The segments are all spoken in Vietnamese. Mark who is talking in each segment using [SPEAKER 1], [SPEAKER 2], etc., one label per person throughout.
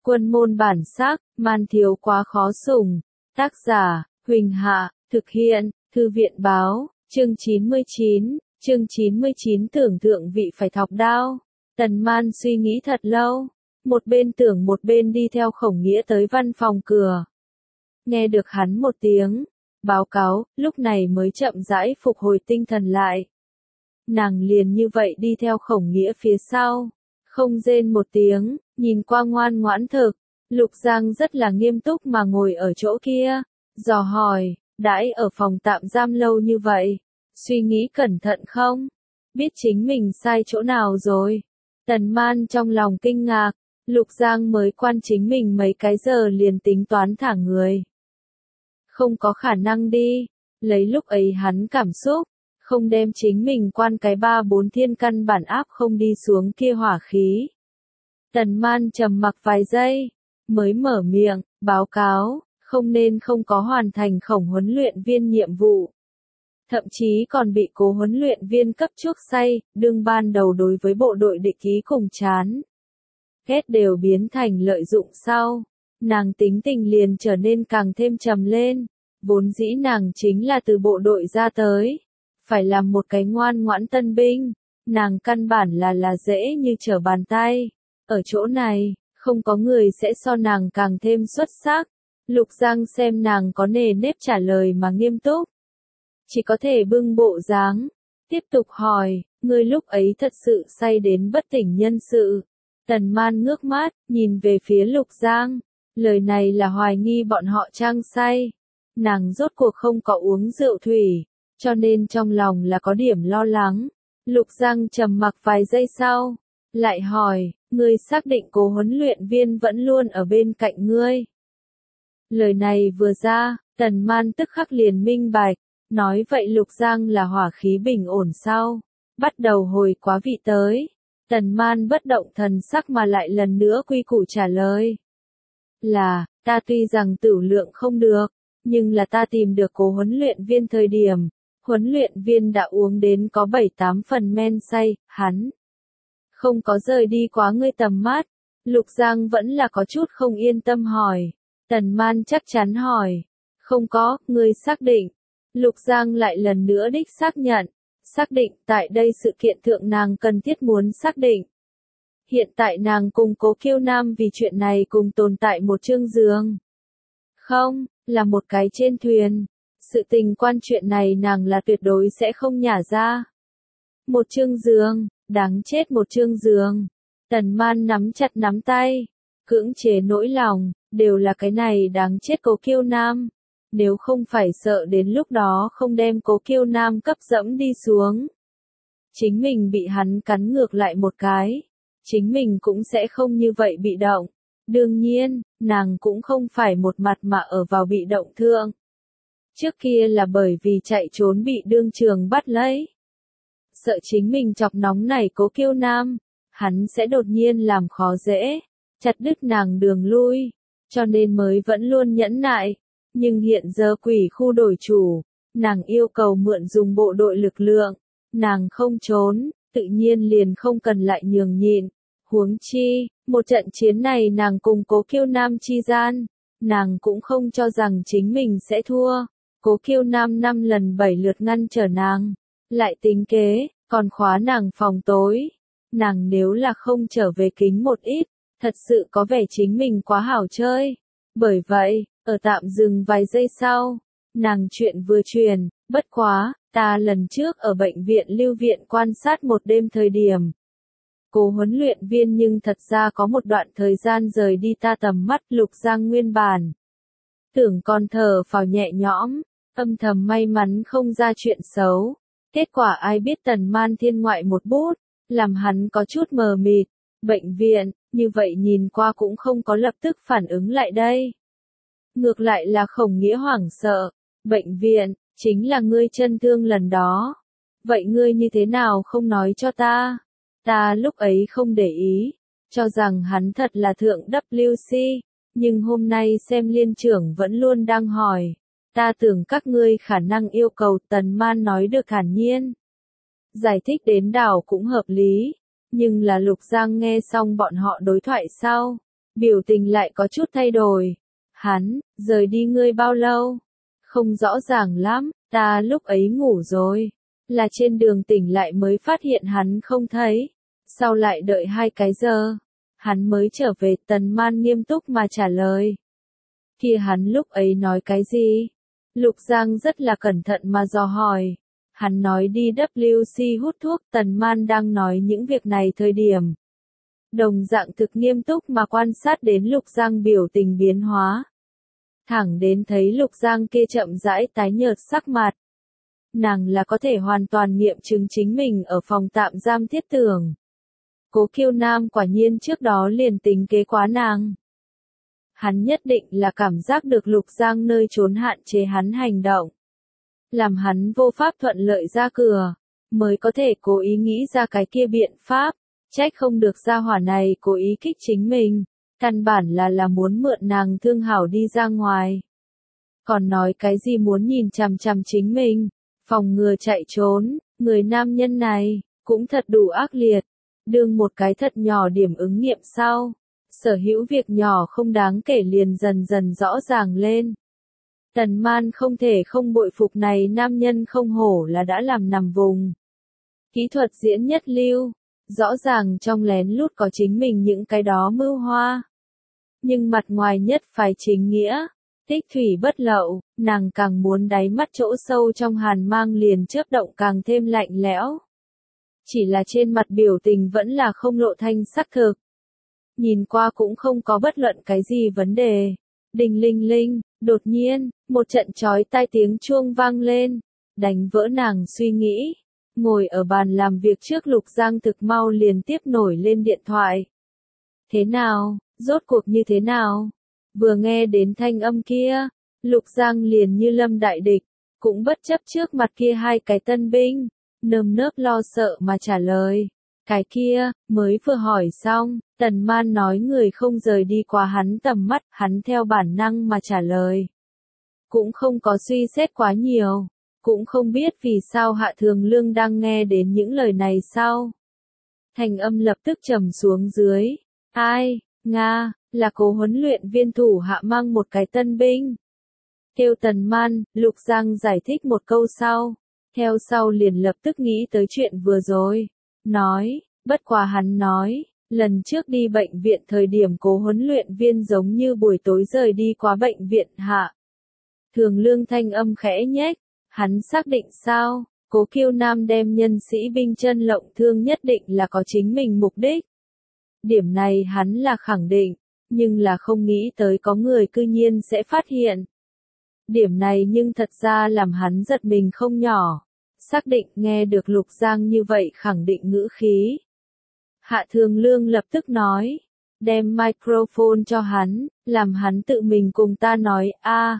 [SPEAKER 1] Quân môn bản sắc, man thiếu quá khó sủng. Tác giả, Huỳnh Hạ, thực hiện, Thư viện báo, chương 99 tưởng tượng vị phải thọc đao. Tần Man suy nghĩ thật lâu, một bên tưởng một bên đi theo Khổng Nghĩa tới văn phòng cửa. Nghe được hắn một tiếng báo cáo, lúc này mới chậm rãi phục hồi tinh thần lại. Nàng liền như vậy đi theo Khổng Nghĩa phía sau, không rên một tiếng, nhìn qua ngoan ngoãn thực. Lục Giang rất là nghiêm túc mà ngồi ở chỗ kia, dò hỏi, đãi ở phòng tạm giam lâu như vậy, suy nghĩ cẩn thận không? Biết chính mình sai chỗ nào rồi? Tần Man trong lòng kinh ngạc, Lục Giang mới quan chính mình mấy cái giờ liền tính toán thả người. Không có khả năng đi, lấy lúc ấy hắn cảm xúc, không đem chính mình quan cái 3-4 thiên căn bản áp không đi xuống kia hỏa khí. Tần Man trầm mặc vài giây, mới mở miệng, báo cáo, không nên không có hoàn thành Khổng huấn luyện viên nhiệm vụ. Thậm chí còn bị Cố huấn luyện viên cấp chuốc say, đương ban đầu đối với bộ đội địch ý cùng chán ghét đều biến thành lợi dụng sau. Nàng tính tình liền trở nên càng thêm trầm lên, vốn dĩ nàng chính là từ bộ đội ra tới, phải làm một cái ngoan ngoãn tân binh, nàng căn bản là dễ như trở bàn tay. Ở chỗ này, không có người sẽ so nàng càng thêm xuất sắc. Lục Giang xem nàng có nề nếp trả lời mà nghiêm túc, chỉ có thể bưng bộ dáng, tiếp tục hỏi, ngươi lúc ấy thật sự say đến bất tỉnh nhân sự. Tần Man ngước mắt, nhìn về phía Lục Giang, lời này là hoài nghi bọn họ trang say. Nàng rốt cuộc không có uống rượu thủy, cho nên trong lòng là có điểm lo lắng. Lục Giang trầm mặc vài giây sau, lại hỏi, ngươi xác định Cố huấn luyện viên vẫn luôn ở bên cạnh ngươi? Lời này vừa ra, Tần Man tức khắc liền minh bạch, nói vậy Lục Giang là hỏa khí bình ổn sau, bắt đầu hồi quá vị tới. Tần Man bất động thần sắc mà lại lần nữa quy củ trả lời. Là, ta tuy rằng tửu lượng không được, nhưng là ta tìm được Cố huấn luyện viên thời điểm, huấn luyện viên đã uống đến có 7-8 phần men say, hắn không có rời đi quá ngươi tầm mắt. Lục Giang vẫn là có chút không yên tâm hỏi. Tần Man chắc chắn hỏi, không có, ngươi xác định? Lục Giang lại lần nữa đích xác nhận, xác định, tại đây sự kiện thượng nàng cần thiết muốn xác định. Hiện tại nàng cùng Cố Kiêu Nam vì chuyện này cùng tồn tại một chương giường. Không, là một cái trên thuyền. Sự tình quan chuyện này nàng là tuyệt đối sẽ không nhả ra. Một chương giường, đáng chết một chương giường. Tần Man nắm chặt nắm tay, cưỡng chế nỗi lòng, đều là cái này đáng chết Cố Kiêu Nam. Nếu không phải sợ đến lúc đó không đem Cố Kiêu Nam cấp dẫm đi xuống, chính mình bị hắn cắn ngược lại một cái, chính mình cũng sẽ không như vậy bị động. Đương nhiên, nàng cũng không phải một mặt mà ở vào bị động thượng. Trước kia là bởi vì chạy trốn bị đương trường bắt lấy. Sợ chính mình chọc nóng này Cố Kiêu Nam, hắn sẽ đột nhiên làm khó dễ, chặt đứt nàng đường lui, cho nên mới vẫn luôn nhẫn nại. Nhưng hiện giờ quỷ khu đổi chủ, nàng yêu cầu mượn dùng bộ đội lực lượng, nàng không trốn, tự nhiên liền không cần lại nhường nhịn. Huống chi, một trận chiến này nàng cùng Cố Kiêu Nam chi gian, nàng cũng không cho rằng chính mình sẽ thua. Cố Kiêu Nam 5 lần 7 lượt ngăn trở nàng, lại tính kế, còn khóa nàng phòng tối. Nàng nếu là không trở về kính một ít, thật sự có vẻ chính mình quá hảo chơi. Bởi vậy, ở tạm dừng vài giây sau, nàng chuyện vừa truyền, bất quá, ta lần trước ở bệnh viện lưu viện quan sát một đêm thời điểm. Cố huấn luyện viên nhưng thật ra có một đoạn thời gian rời đi ta tầm mắt. Lục Giang nguyên bản tưởng còn thở phào nhẹ nhõm, âm thầm may mắn không ra chuyện xấu. Kết quả ai biết Tần Man thiên ngoại một bút, làm hắn có chút mờ mịt. Bệnh viện, như vậy nhìn qua cũng không có lập tức phản ứng lại đây. Ngược lại là Khổng Nghĩa hoảng sợ. Bệnh viện, chính là ngươi chân thương lần đó. Vậy ngươi như thế nào không nói cho ta? Ta lúc ấy không để ý, cho rằng hắn thật là thượng WC, nhưng hôm nay xem liên trưởng vẫn luôn đang hỏi. Ta tưởng các ngươi khả năng yêu cầu. Tần Man nói được thản nhiên. Giải thích đến đảo cũng hợp lý, nhưng là Lục Giang nghe xong bọn họ đối thoại sau, biểu tình lại có chút thay đổi. Hắn, rời đi ngươi bao lâu? Không rõ ràng lắm, ta lúc ấy ngủ rồi. Là trên đường tỉnh lại mới phát hiện hắn không thấy. Sau lại đợi 2 cái giờ, hắn mới trở về. Tần Man nghiêm túc mà trả lời. Kia hắn lúc ấy nói cái gì? Lục Giang rất là cẩn thận mà dò hỏi. Hắn nói đi WC hút thuốc. Tần Man đang nói những việc này thời điểm. Đồng dạng thực nghiêm túc mà quan sát đến Lục Giang biểu tình biến hóa. Thẳng đến thấy Lục Giang kia chậm rãi tái nhợt sắc mặt. Nàng là có thể hoàn toàn nghiệm chứng chính mình ở phòng tạm giam thiết tưởng. Cố Kiêu Nam quả nhiên trước đó liền tính kế quá nàng. Hắn nhất định là cảm giác được Lục Giang nơi trốn hạn chế hắn hành động. Làm hắn vô pháp thuận lợi ra cửa, mới có thể cố ý nghĩ ra cái kia biện pháp. Trách không được gia hỏa này cố ý kích chính mình. Căn bản là muốn mượn nàng thương hảo đi ra ngoài. Còn nói cái gì muốn nhìn chằm chằm chính mình, phòng ngừa chạy trốn, người nam nhân này, cũng thật đủ ác liệt. Đương một cái thật nhỏ điểm ứng nghiệm sau. Sở hữu việc nhỏ không đáng kể liền dần dần rõ ràng lên. Tần Man không thể không bội phục này nam nhân không hổ là đã làm nằm vùng. Kỹ thuật diễn nhất lưu, rõ ràng trong lén lút có chính mình những cái đó mưu hoa. Nhưng mặt ngoài nhất phải chính nghĩa, tích thủy bất lậu, nàng càng muốn đáy mắt chỗ sâu trong hàn mang liền chớp động càng thêm lạnh lẽo. Chỉ là trên mặt biểu tình vẫn là không lộ thanh sắc thực. Nhìn qua cũng không có bất luận cái gì vấn đề. Đinh linh linh, đột nhiên, một trận chói tai tiếng chuông vang lên, đánh vỡ nàng suy nghĩ. Ngồi ở bàn làm việc trước Lục Giang thực mau liền tiếp nổi lên điện thoại. Thế nào, rốt cuộc như thế nào? Vừa nghe đến thanh âm kia, Lục Giang liền như lâm đại địch, cũng bất chấp trước mặt kia 2 cái tân binh, nơm nớp lo sợ mà trả lời. Cái kia, mới vừa hỏi xong, Tần Man nói người không rời đi qua hắn tầm mắt, hắn theo bản năng mà trả lời. Cũng không có suy xét quá nhiều, cũng không biết vì sao Hạ Thường Lương đang nghe đến những lời này sau. Thành âm lập tức trầm xuống dưới. Ai, Nga, là Cố huấn luyện viên thủ hạ mang một cái tân binh. Kêu Tần Man, Lục Giang giải thích một câu sau. Theo sau liền lập tức nghĩ tới chuyện vừa rồi. Nói, bất quá hắn nói, lần trước đi bệnh viện thời điểm Cố huấn luyện viên giống như buổi tối rời đi qua bệnh viện Hạ Thường Lương thanh âm khẽ nhếch, hắn xác định sao, Cố Kiêu Nam đem nhân sĩ binh chân lộng thương nhất định là có chính mình mục đích. Điểm này hắn là khẳng định, nhưng là không nghĩ tới có người cư nhiên sẽ phát hiện. Điểm này nhưng thật ra làm hắn giật mình không nhỏ. Xác định nghe được Lục Giang như vậy khẳng định ngữ khí. Hạ Thường Lương lập tức nói, đem microphone cho hắn, làm hắn tự mình cùng ta nói a.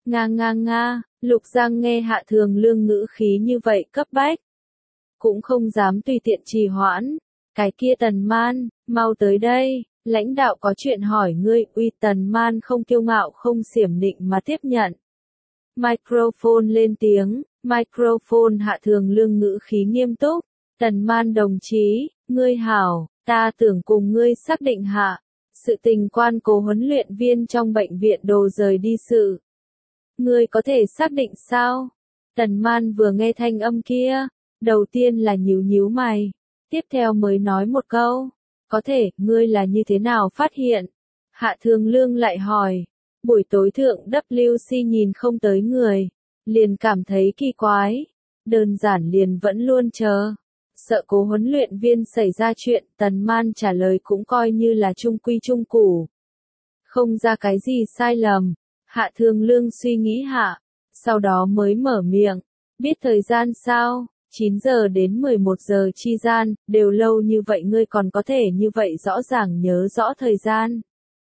[SPEAKER 1] Nga. Lục Giang nghe Hạ Thường Lương ngữ khí như vậy cấp bách. Cũng không dám tùy tiện trì hoãn. Cái kia Tần Man, mau tới đây, lãnh đạo có chuyện hỏi ngươi. Uy, Tần Man không kiêu ngạo không xiểm nịnh mà tiếp nhận. Microphone lên tiếng, microphone. Hạ Thường Lương ngữ khí nghiêm túc. Tần Man đồng chí, ngươi hảo, ta tưởng cùng ngươi xác định hạ. Sự tình quan Cố huấn luyện viên trong bệnh viện đồ rời đi sự. Ngươi có thể xác định sao? Tần Man vừa nghe thanh âm kia, đầu tiên là nhíu mày, tiếp theo mới nói một câu, có thể, ngươi là như thế nào phát hiện? Hạ Thường Lương lại hỏi, buổi tối thượng WC nhìn không tới người, liền cảm thấy kỳ quái, đơn giản liền vẫn luôn chờ, sợ Cố huấn luyện viên xảy ra chuyện. Tần Man trả lời cũng coi như là trung quy trung củ, không ra cái gì sai lầm. Hạ Thường Lương suy nghĩ hạ, sau đó mới mở miệng, biết thời gian sao, 9 giờ đến 11 giờ chi gian, đều lâu như vậy ngươi còn có thể như vậy rõ ràng nhớ rõ thời gian.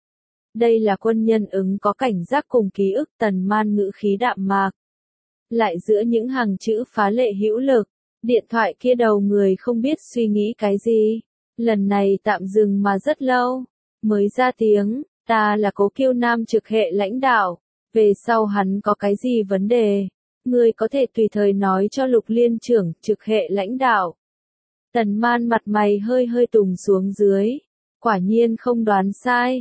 [SPEAKER 1] Đây là quân nhân ứng có cảnh giác cùng ký ức. Tần Man ngữ khí đạm mạc, lại giữa những hàng chữ phá lệ hữu lực. Điện thoại kia đầu người không biết suy nghĩ cái gì, lần này tạm dừng mà rất lâu, mới ra tiếng. Ta là Cố Kiêu Nam trực hệ lãnh đạo, về sau hắn có cái gì vấn đề, ngươi có thể tùy thời nói cho Lục liên trưởng trực hệ lãnh đạo. Tần Man mặt mày hơi tùng xuống dưới, quả nhiên không đoán sai.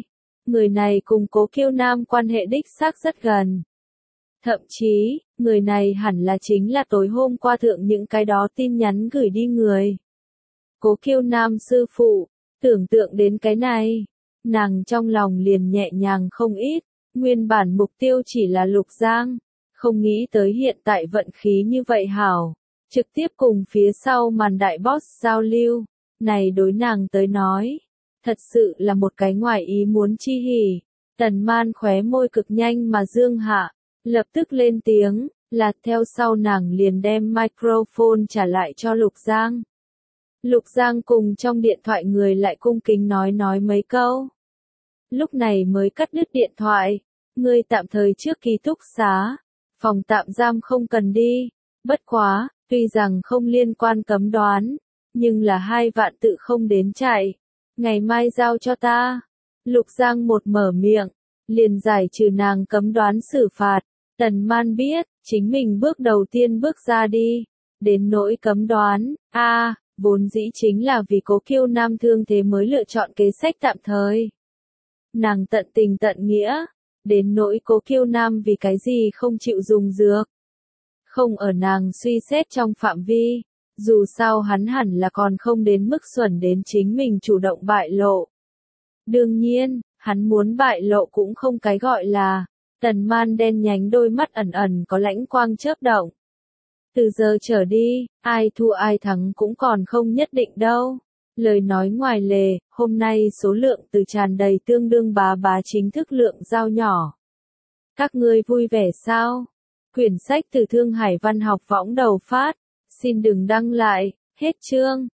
[SPEAKER 1] người này cùng Cố Kiêu Nam quan hệ đích xác rất gần. Thậm chí, người này hẳn là chính là tối hôm qua thượng những cái đó tin nhắn gửi đi người. Cố Kiêu Nam sư phụ, tưởng tượng đến cái này, nàng trong lòng liền nhẹ nhàng không ít, nguyên bản mục tiêu chỉ là Lục Giang, không nghĩ tới hiện tại vận khí như vậy hảo, trực tiếp cùng phía sau màn đại boss giao lưu, này đối nàng tới nói, thật sự là một cái ngoài ý muốn chi hỉ. Tần Man khóe môi cực nhanh mà dương hạ, lập tức lên tiếng, là theo sau nàng liền đem microphone trả lại cho Lục Giang. Lục Giang cùng trong điện thoại người lại cung kính nói mấy câu. Lúc này mới cắt đứt điện thoại, ngươi tạm thời trước ký túc xá, phòng tạm giam không cần đi, bất quá, tuy rằng không liên quan cấm đoán, nhưng là 2 vạn tự không đến chạy, ngày mai giao cho ta. Lục Giang một mở miệng, liền giải trừ nàng cấm đoán xử phạt. Tần Man biết, chính mình bước đầu tiên bước ra đi, đến nỗi cấm đoán, vốn dĩ chính là vì Cố Kiêu Nam thương thế mới lựa chọn kế sách tạm thời. Nàng tận tình tận nghĩa, đến nỗi Cố Kiêu Nam vì cái gì không chịu dùng dược. Không ở nàng suy xét trong phạm vi, dù sao hắn hẳn là còn không đến mức xuẩn đến chính mình chủ động bại lộ. Đương nhiên, hắn muốn bại lộ cũng không cái gọi là. Tần Man đen nhánh đôi mắt ẩn ẩn có lãnh quang chớp động. Từ giờ trở đi, ai thua ai thắng cũng còn không nhất định đâu. Lời nói ngoài lề, hôm nay số lượng từ tràn đầy tương đương bá chính thức lượng giao nhỏ. Các ngươi vui vẻ sao? Quyển sách từ Thương Hải Văn học võng đầu phát. Xin đừng đăng lại, hết chương.